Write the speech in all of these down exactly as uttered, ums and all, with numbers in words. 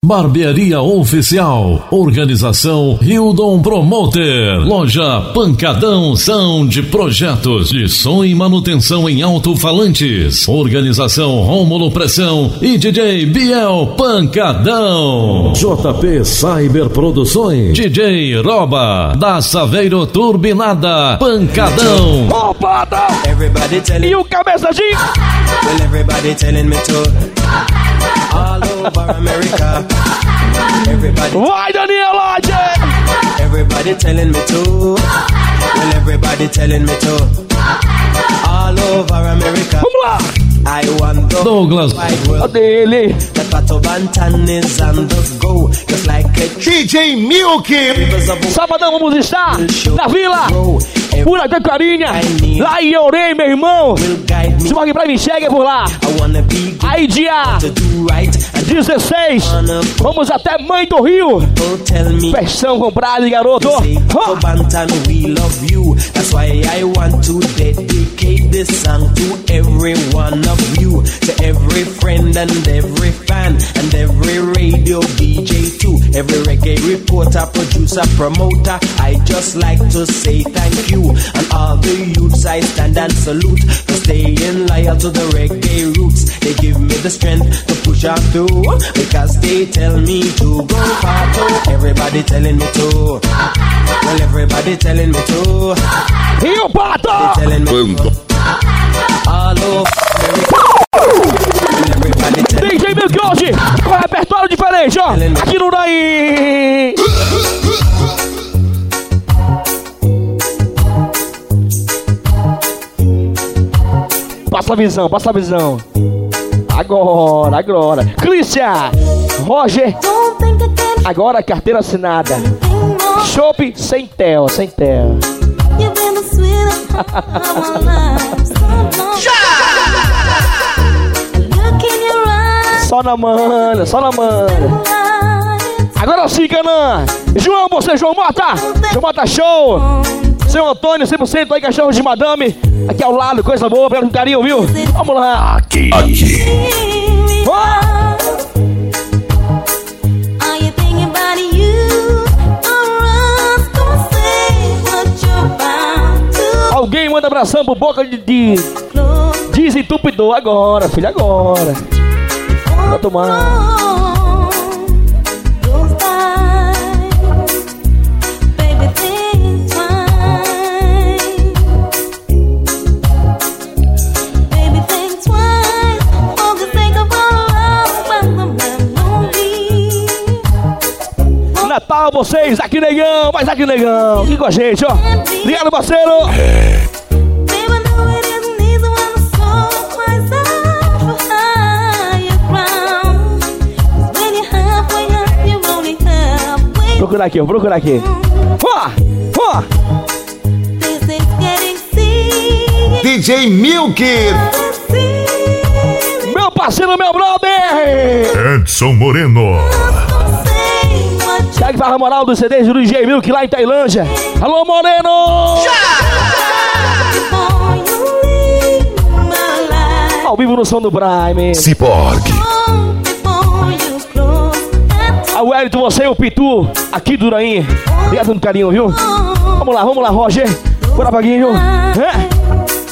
Barbearia Oficial. Organização Hildon Promoter. Loja Pancadão Sound Projetos de som e manutenção em alto-falantes. Organização Rômulo Pressão e D J Biel Pancadão. J P Cyber Produções. D J Roba da Saveiro Turbinada Pancadão. Opa, tá. E o cabeça de... Well, everybody telling me to. All over America. Everybody. Vai, Daniela! Everybody telling me to. Well, everybody telling me to. All over America. Vamos lá! I want the Douglas. wide world. Dele. The Pato Bantan is on the go. Just like a D J Milk. Sabadão vamos estar na Vila Furacão Carinha, lá em Orei, meu irmão. Se alguém pra mim chega por lá. Aí dia dezesseis, vamos até Mãe do Rio. Versão comprada, garoto. Oh. We love you. That's why I want to dedicate this song to every one of you, to every friend and every fan and every radio D J too, every reggae reporter, producer, promoter. I just like to say thank you, and all the youths I stand and salute for staying loyal to the reggae roots. They give me the strength to push on through, because they tell me to go far. Everybody telling me to. Well, everybody telling me to. E o Pato! Telling me to. All over D J Milk hoje com repertório diferente, ó. Aqui no Daí. Passa a visão, passa a visão. Agora, agora. Christian, Roger. Agora carteira assinada. Chopp sem tel, sem tel. Só na mana, só na mana. Agora sim, Canã. João, você, João Mota. João Mota Show. Seu Antônio, cem por cento aí, cachorro de madame. Aqui ao lado, coisa boa, pelo carinho, viu? Vamos lá. Aqui. Aqui. Oh! Alguém manda abração pro boca de, de desentupidor agora, filho, agora. Vou tomar. Natal, vocês, aqui negão, mas aqui negão, aqui com a gente, ó. Obrigado, parceiro. É. Procurar aqui, ó, procurar aqui. Ó, ó. D J Milk. Meu parceiro, meu brother. Edson Moreno. Segue para a moral do C D do D J Milk lá em Tailândia. Alô, Moreno! Ao vivo no som do Prime. Cyborg. A Wellington, você e o Pitu, aqui do Uraim. Obrigado no carinho, viu? Vamos lá, vamos lá, Roger. Bora, Paguinho. É.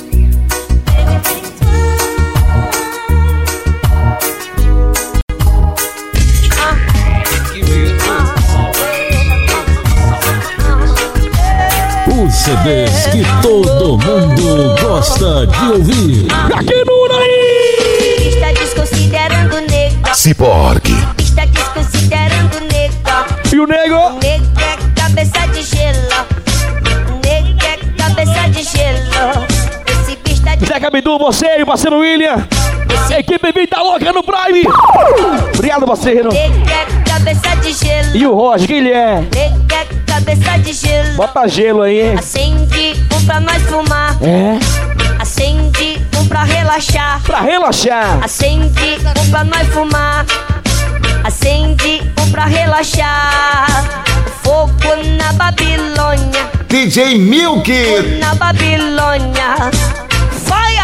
Os C Ds que todo mundo gosta de ouvir. Aqui no Uraí! Está desconsiderando o nego. Cyborg. Está desconsiderando o nego. E o nego? Nego é cabeça de gelo. Nego é cabeça de gelo. Esse bicho tá de... Zé Cabidu, você e o parceiro William. Esse... Equipe Vida Louca no Prime. Obrigado, parceiro. Nego é cabeça de gelo. E o Roger, quem ele é? Nego é cabeça de gelo. Bota gelo aí, hein? Acende um pra nós fumar. É. Acende um pra relaxar. Pra relaxar. Acende um pra nós fumar. Acende um pra relaxar. Fogo na Babilônia. D J Milk. Na Babilônia.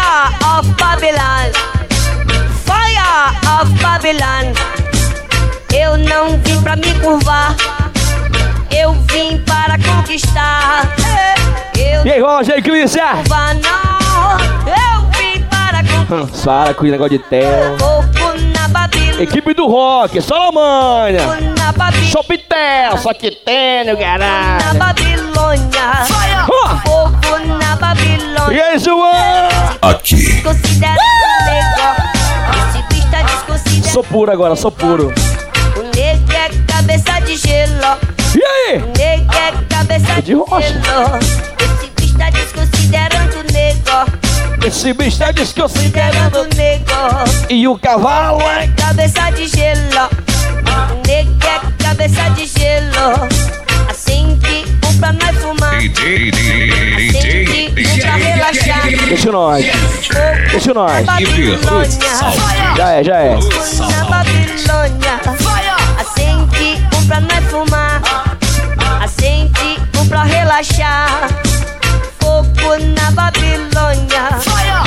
Fire of Babylon. Fire of Babylon. Eu não vim pra me curvar, eu vim para conquistar. Eu E aí, Roger e Clícia? curvar não, eu vim para conquistar. Para com o negócio de tel. Fogo na Babilônia, Equipe do rock, Solomânia. fogo na Babilônia, Sopitel, só que tem no na garagem. Babilônia, Ó. fogo na E Babilônia. aí, João? Aqui. Considera um negócio, esse bicho tá desconsiderado. Sou puro agora, sou puro. O nego é cabeça de gelo, E aí? o nego é cabeça É de de rocha. gelo. Esse bicho tá desconsiderando o nego, Esse bicho tá desconsiderando. considerando o nego. E o cavalo é. Cabeça de gelo, o nego é cabeça de gelo. Acende um pra nós fumar, acende um pra relaxar. Deixa nós. Deixa nós. Babilônia, Já é, já é. fogo na Babilônia. Acende um pra nós fumar, acende um pra relaxar. Fogo na Babilônia.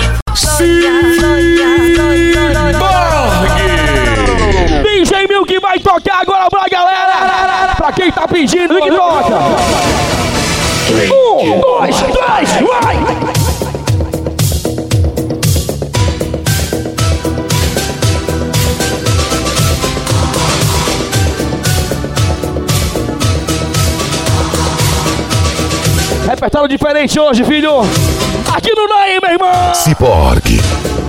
D J Milk vai tocar agora pra galera. Pra quem tá pedindo, que toca. Um, dois, três, vai! Repertório diferente hoje, filho. Aqui no Naim, meu irmão. Ciborgue.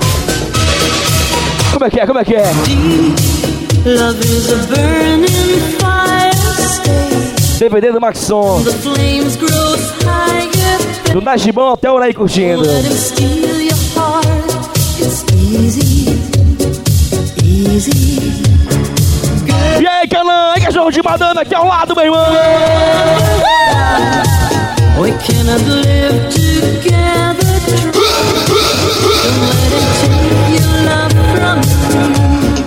Como é que é, como é que é? Love is a burning fire, stay. D V D do Maxson. The flames grow higher. Do Najibão até o Naim curtindo. Let him steal your heart. It's easy, easy. E aí, Canã? E cachorro de madame aqui ao lado, meu irmão. We cannot live together. Don't let it take your love from me.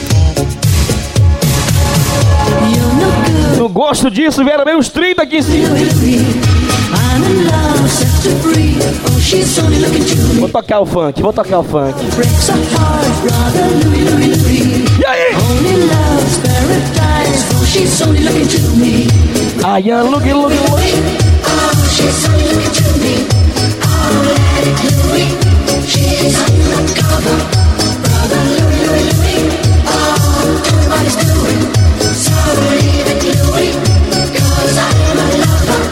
You're no good. Não gosto disso, vieram bem uns trinta aqui em cima. I'm in love, set to free. Oh, she's only looking to me. Vou tocar o funk, vou tocar o funk. Breaks our heart, brother Louie, Louie, Louie. E aí? Only love's paradise. Oh, she's only looking to me. I am looking, looking, looking. Oh, she's only looking to me. Oh, let it Louie. She's undercover, brother Louie, Louie, Louie. Oh, everybody's doing. So leave it Louie, 'cause I'm a lover.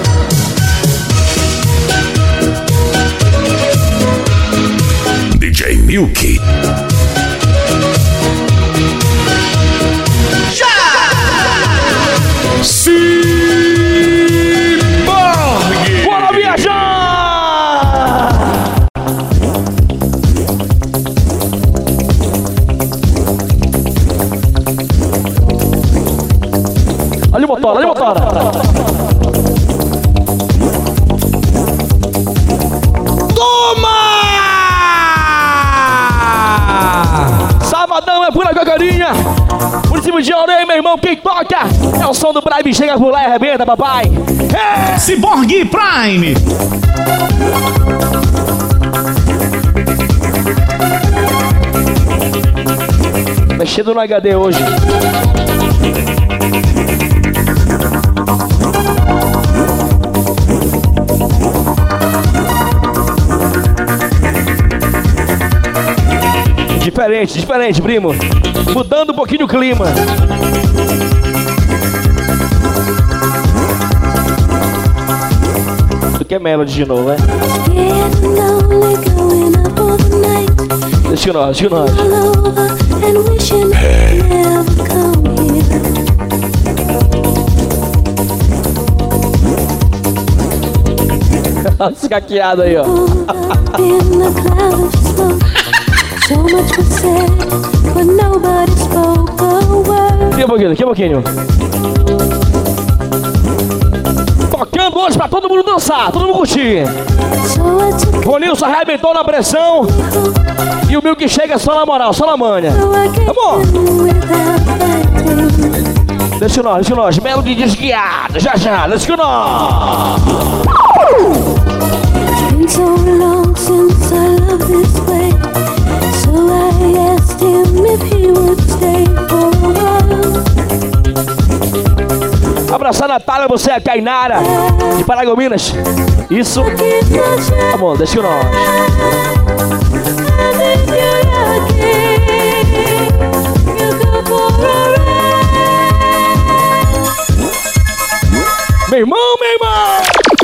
D J Milk. Ciborgue. Bora viajar! Olha o motor, olha o motor. Sabadão é pura cocarinha. Município de Orei, meu irmão, quem toca é o som do Prime. Chega por lá e arrebenta, papai. É! Ciborgue Prime. Mexendo no H D hoje. Diferente, diferente, primo. Mudando um pouquinho o clima. Tu quer Melody de novo, né? Getting lonely, going up all the night. Deixa nós, deixa nós. All over and wishing I could never come here. Escaqueado aí, ó. Pulled up in the cloud of smoke. So much was said, but nobody spoke a word. Aqui um pouquinho, aqui um pouquinho. Tocando hoje pra todo mundo dançar, todo mundo curtir. So I took Ronilson arrebentou na pressão. E o Milk chega só na moral, só na manha. so I gave Vamos! in without fighting. Deixa nós, deixa nós. Melody desguiada, já já, deixa que nós. It's been so long since I loved this way. So I asked him if he would stay for a while. abraçar a Natália, você é a Kainara de Paragominas. Isso. Tá bom, deixa eu nós. Meu irmão, meu irmão!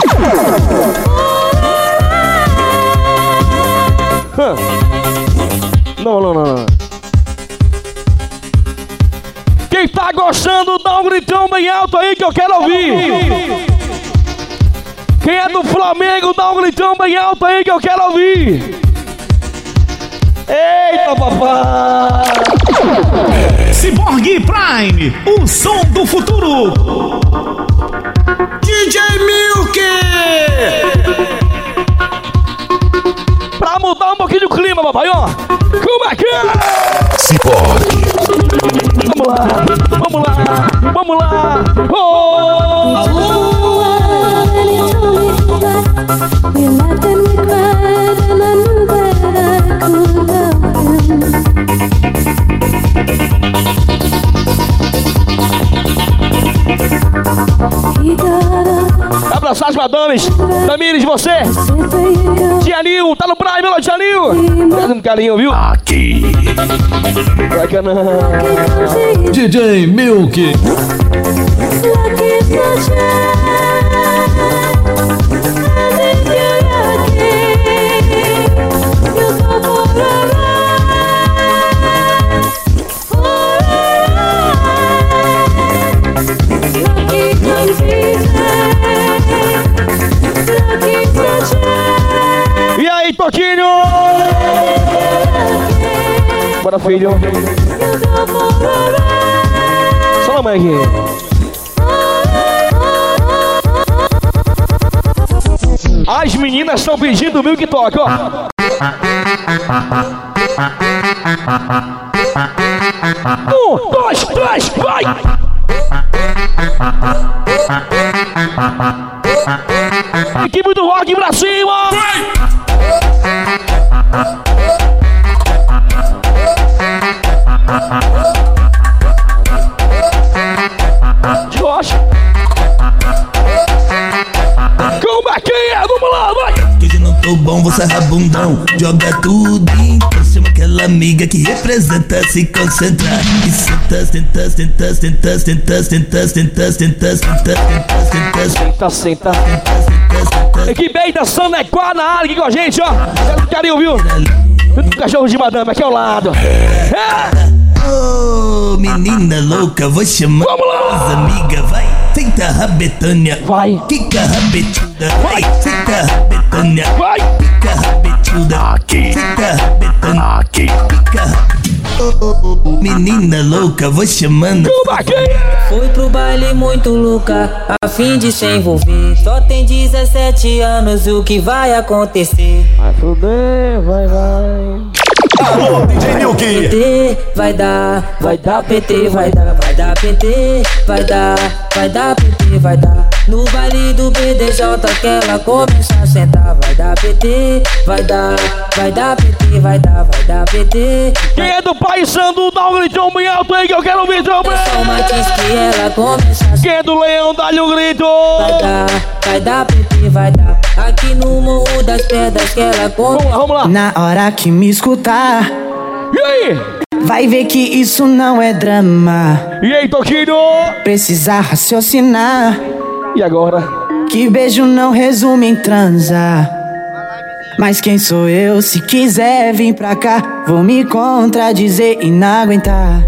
Não, não, não, não. Quem tá gostando, dá um gritão bem alto aí que eu quero ouvir. Quem é do Flamengo, dá um gritão bem alto aí que eu quero ouvir. Eita, papai! Cyborg Prime, o som do futuro. D J Milk! Pra mudar um pouquinho o clima, papai, ó. Como é que é? Cyborg. Vamos lá, vamos lá, vamos lá. Oh! We laughed and we cried and I knew that I could love him. He got up. Abraçar as madames, Tamires, você. Tia Nil, tá no Prime, meu Tia Nil. Obrigado no carinho, viu? Aqui. Bacana. D J Milk. E aí, Toquinho? Bora, filho. Só a mãe aqui. As meninas estão pedindo o Milk Talk, ó. Um, dois, três, vai! Equipe do rock pra cima! Josh! Como é que é? Vamos lá, vai! Hoje não tô bom, você é rabundão. Joga tudo então chama aquela amiga que representa, se concentrar. E senta, senta, senta, senta, senta, senta, senta, senta, senta, senta, Senta, senta. Equipe aí da Sanequá na área aqui com a gente, ó. Carinho, viu? O cachorro de madame aqui ao lado. É. Ô, menina louca, vou chamar as amigas, vai. Senta a rabetânia, Vai. Fica rabetuda, vai. Senta a rabetânia, Vai. Fica rabetuda, Aqui. Senta a rabetânia, Aqui. fica. Ô, ô, menina louca, vou chamando. Como é que é? Fui pro baile muito louca, a fim de se envolver. Só tem dezessete anos, o que vai acontecer? Vai fuder, vai, vai. Alô, D J Milk. P T, vai dar, vai dar P T, vai dar, vai dar P T, vai dar, vai dar P T, vai dar. No baile do B D J que ela começa a sentar, vai dar P T, vai dar, vai dar P T, vai dar, vai dar P T. Quem é do Pai Sandu, dá um gritão bem alto aí que eu quero ouvir também. Só Martins que ela começa a Quem é do Leão, dá-lhe um grito. vai dar, vai dar P T, vai dar. Aqui no Morro das Pedras que ela Vamos começa. lá, vamos lá. Na hora que me escutar, E aí? vai ver que isso não é drama. E aí, Toquinho? Precisa raciocinar, E agora? que beijo não resume em transar. Mas quem sou eu? Se quiser vir pra cá, vou me contradizer e não aguentar.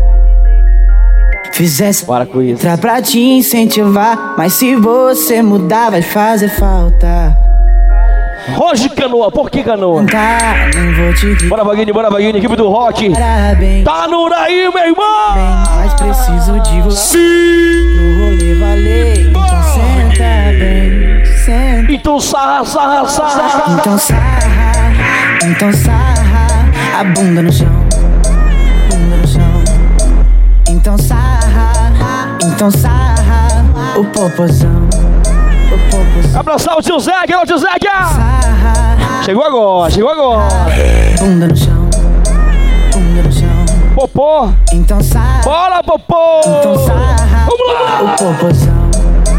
Fizesse Para com isso. pra, pra te incentivar, mas se você mudar vai fazer falta. Roger Canoa, por que Canoa? Tá, não vou te gritar. Bora, Vaguinho, bora, Vaguinho, equipe do rock. Parabéns, Tá no Uraí, meu irmão! mas preciso de você pro rolê valer. Então senta bem, senta. Então sarra, sarra, sarra. Então sarra, então sarra a bunda no chão, bunda no chão. Então sarra, então sarra o popozão, o popozão. Abraçar o tio Zé, que é o tio Zé. Sarra, Chegou agora, chegou agora. bunda no chão, bunda no chão. Popô, Então sarra, bora, Popô. então sarra Vamos lá. o popozão,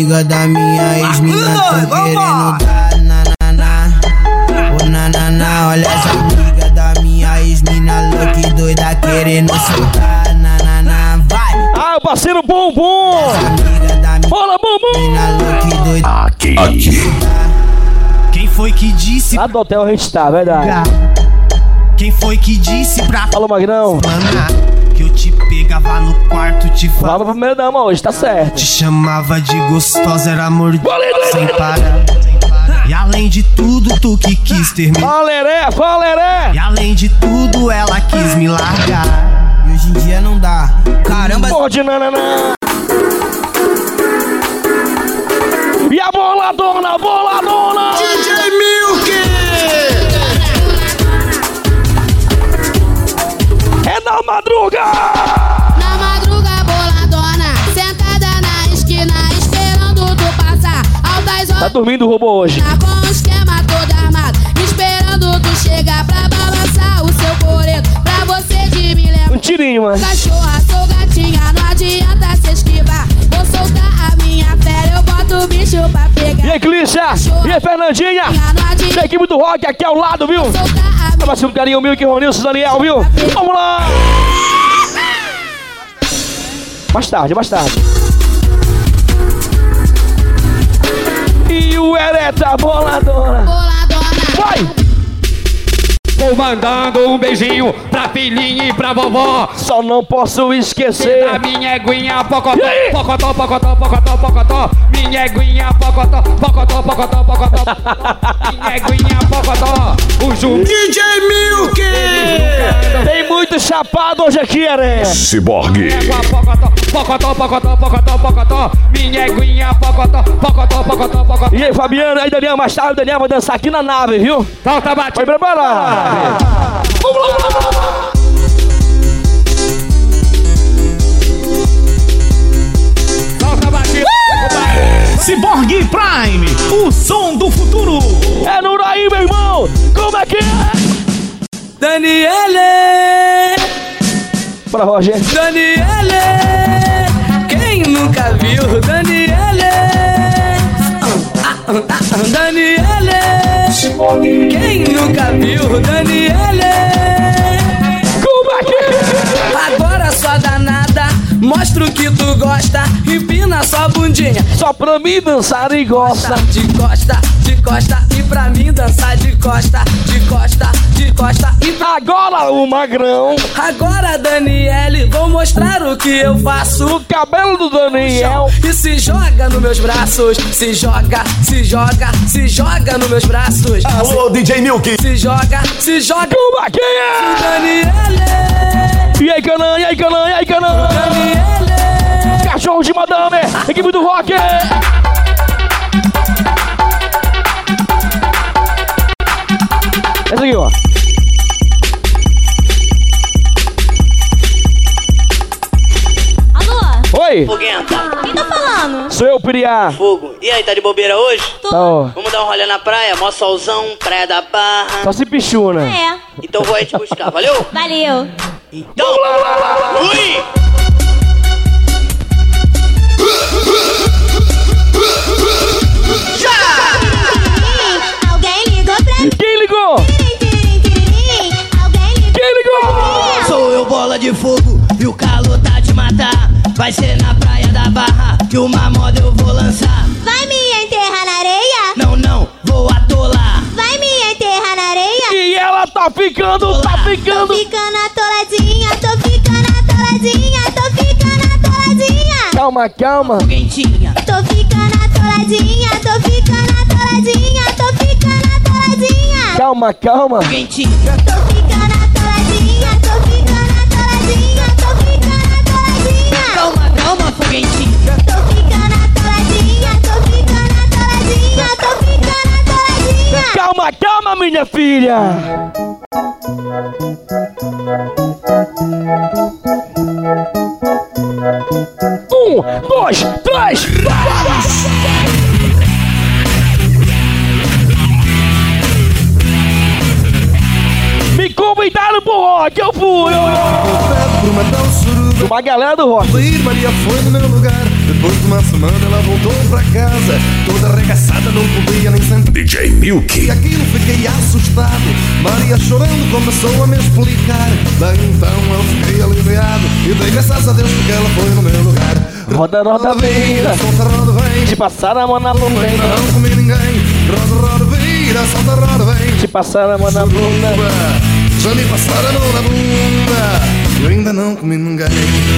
amigas da minha ex-mina tão querendo dar nananá. Ô nananá, olha as amigas da minha ex-mina louca e doida querendo soltar nananá. Vai! Ah, parceiro Bumbum! Bola, Bumbum! Aqui, aqui. Quem foi que disse lá do hotel a gente tá, verdade. Quem foi que disse pra Fala, Magrão. Que eu te pegava no quarto, te Fala falava pra primeira dama hoje, tá certo. Te chamava de gostosa, era mordida sem parar. E além de tudo, tu que quis terminar. Valeré, Valeré! E além de tudo, ela quis me largar. E hoje em dia não dá. Caramba, porra de nananã. E a boladona, boladona! D J Milk! É na madruga! Na madruga boladona, sentada na esquina, esperando tu passar. Altas horas. Tá dormindo o robô hoje. Tá com o esquema todo armado, esperando tu chegar pra balançar o seu boleto. Pra você de me levar. Um tirinho, mano. Cachorra, sou gatinha, não adianta se esquivar. Vou soltar a minha fera, eu boto o bicho pra pegar. E aí, Clícia? E aí, Fernandinha? Da equipe do rock aqui ao lado, viu? Tava sendo carinho Milk, Ronilson, Daniel, viu? Vamos lá! Mais tarde, mais tarde. E o Ereta boladona. Boladona. Vai! Vou mandando um beijinho pra filhinha e pra vovó. Só não posso esquecer a minha eguinha pocotó, pocotó, pocotó, pocotó, pocotó. Minha eguinha pocotó, pocotó, pocotó, pocotó. Minha eguinha pocotó. O Ju D J Milk! Tem muito chapado hoje aqui, Aranha. Ciborgue. Pocotó, pocotó, pocotó, pocotó, pocotó. Minha eguinha pocotó, pocotó, pocotó, pocotó. E aí, Fabiano, aí, Daniel, mais tarde o Daniel vai dançar aqui na nave, viu? Solta, bate. Vai preparar. Vamos lá, vamos lá, vamos lá. Solta, bate. Ciborgue Prime, o som do futuro. É no Uraí, meu irmão. Como é que é? Daniele! Bora, Roger. Daniele! Quem nunca viu Daniele? Ah, ah, ah, Daniele! Quem nunca viu Daniele? Como é que é? Agora só danada, mostra o que tu gosta, empina sua bundinha. Só pra mim dançar e gosta. De costa, de costa e pra mim dançar de costa, de costa, de costa e pra... Agora o Magrão. Agora Daniele, vou mostrar o que eu faço. O cabelo do Daniel. E se joga nos meus braços, se joga, se joga, se joga nos meus braços. Alô, D J Milk. Se joga, se joga. Como é que é? Daniele. E aí, Canan, e aí, Canan, e aí, Canan. Daniele. Cachorro de madame, equipe do rock. Essa aqui, ó. Alô? Oi. Foguenta. Quem tá falando? Sou eu, Piriá. Fogo. E aí, tá de bobeira hoje? Tô. Tá, ó. Vamos dar um rolê na praia, mó solzão, praia da Barra. Só se pichuna. É. Então vou aí te buscar, valeu? Valeu. Então, ui! Alguém ligou pra mim. Quem ligou? Alguém ligou. Quem ligou? Sou eu, bola de fogo, e o calor tá de matar. Vai ser na praia da Barra, que uma moda eu vou lançar. Vai me enterrar na areia? Não, não, vou atolar. Vai me enterrar na areia? E ela tá ficando, tá ficando. Tô ficando atoladinha, tô ficando atoladinha, tô ficando atoladinha. Calma, calma. Foguentinha. Tô ficando atoladinha, tô ficando atoladinha, tô ficando atoladinha. Calma, calma. Foguentinha. Tô ficando atoladinha, tô ficando atoladinha, tô ficando atoladinha. Calma, calma, foguentinha. Tô ficando atoladinha, tô ficando atoladinha, tô ficando atoladinha. Calma, calma, minha filha. Um, dois, três, vai! Me convidaram pro rock, eu fui. Brumadão, sururu. Uma galera do rock. Maria foi no meu lugar. Depois de uma semana ela voltou pra casa, toda arregaçada, não podia nem sentar. D J Milk. E aquilo fiquei assustado. Maria chorando começou a me explicar. Daí então eu fiquei aliviado e dei graças a Deus porque ela foi no meu lugar. Roda, roda, vira, solta, roda, vem. Te passar a mão na bunda. Não comi ninguém. Roda, roda, vira, solta, roda, vem. Te passar a mão na bunda. Já me passaram a mão na bunda. Eu ainda não comi ninguém.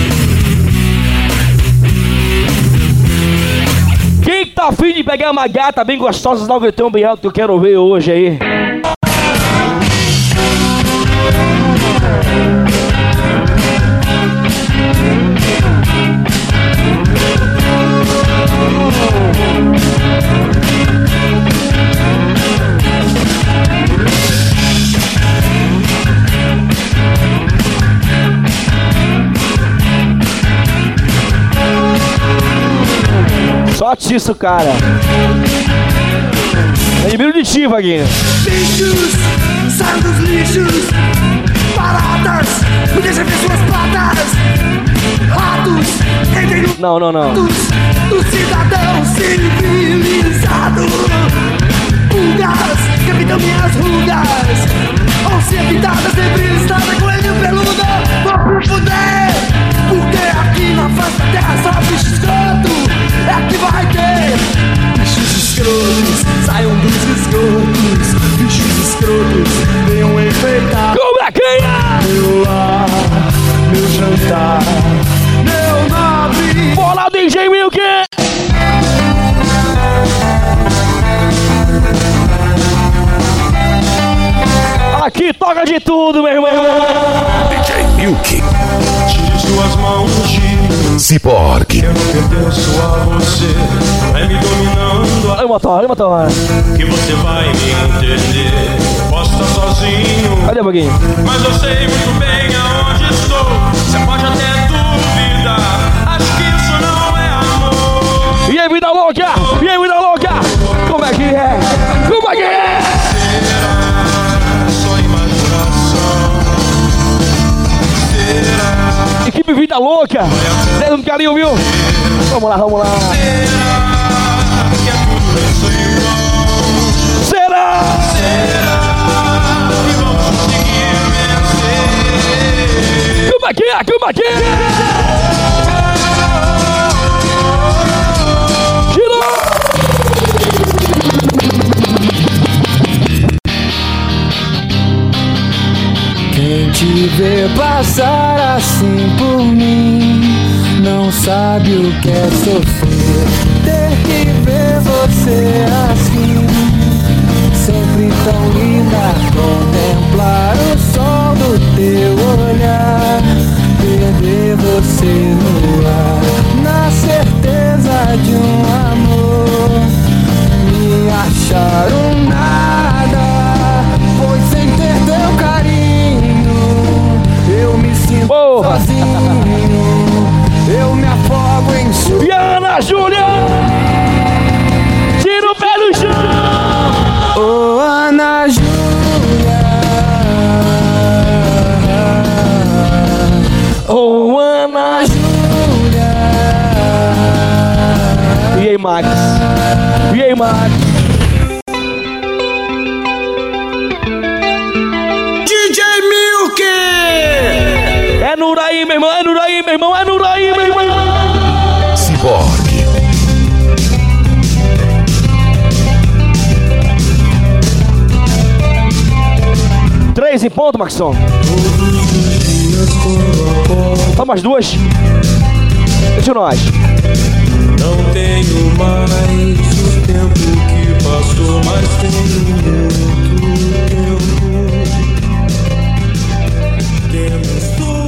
Quem tá afim de pegar uma gata bem gostosa, dá um gritão bem alto que eu quero ver hoje aí. Sorte isso, cara. Admiro de ti, Vaguinho. Bichos, saiam dos lixos. Baratas, me deixa ver suas patas. Ratos, entrem no... Não, não, não. Do cidadão civilizado. Pulgas, capitão minhas rugas. Onça pintadas, sempre listrada, coelho peludo. Vou fuder, porque aqui na face da terra só bicho escroto. É que vai ter bichos escrotos, saiam dos esgotos. Bichos escrotos, venham enfeitar como é que é? meu lar, meu jantar, meu nobre. Bola D J Milk. Aqui toca de tudo, meu irmão. D J Milk. Tire suas mãos de Cyborg. Eu não pertenço a você. Vai me dominando. Olha o motor, olha o motor. Que você vai me entender. Posso estar sozinho. Cadê o Vaguinho? Mas eu sei muito bem aonde estou. Você pode até duvidar. Acho que isso não é amor. E aí, vida louca? E aí, vida louca? Como é que é? Como é que é? Só imaginação. Será? Equipe Vida Louca. Dando um carinho, viu? Vamos lá, vamos lá. Será que é tudo isso em vão? Será? Será que vamos conseguir vencer? Como é que é? Como é que é? Girou! Quem te vê passar assim por mim não sabe o que é sofrer. Ter que ver você assim, sempre tão linda. Contemplar o sol do teu olhar, perder você no ar, na certeza de um amor. Me achar um nada, pois sem ter teu carinho eu me sinto Porra. sozinho. Eu me afogo em chuva. E a Ana Júlia! Tira o pé do chão! Ô oh, Ana Júlia, Ô oh, Ana Júlia. E aí, Max? E aí, Max? D J Milk! É Nuraí, meu irmão, é Nuraí, meu irmão, é Nuraí, meu irmão! Cyborg. Três em ponto, Maxon. Toma as duas. Deixa nós. Não tenho mais o tempo que passou, mas tenho muito tempo. Temos tudo.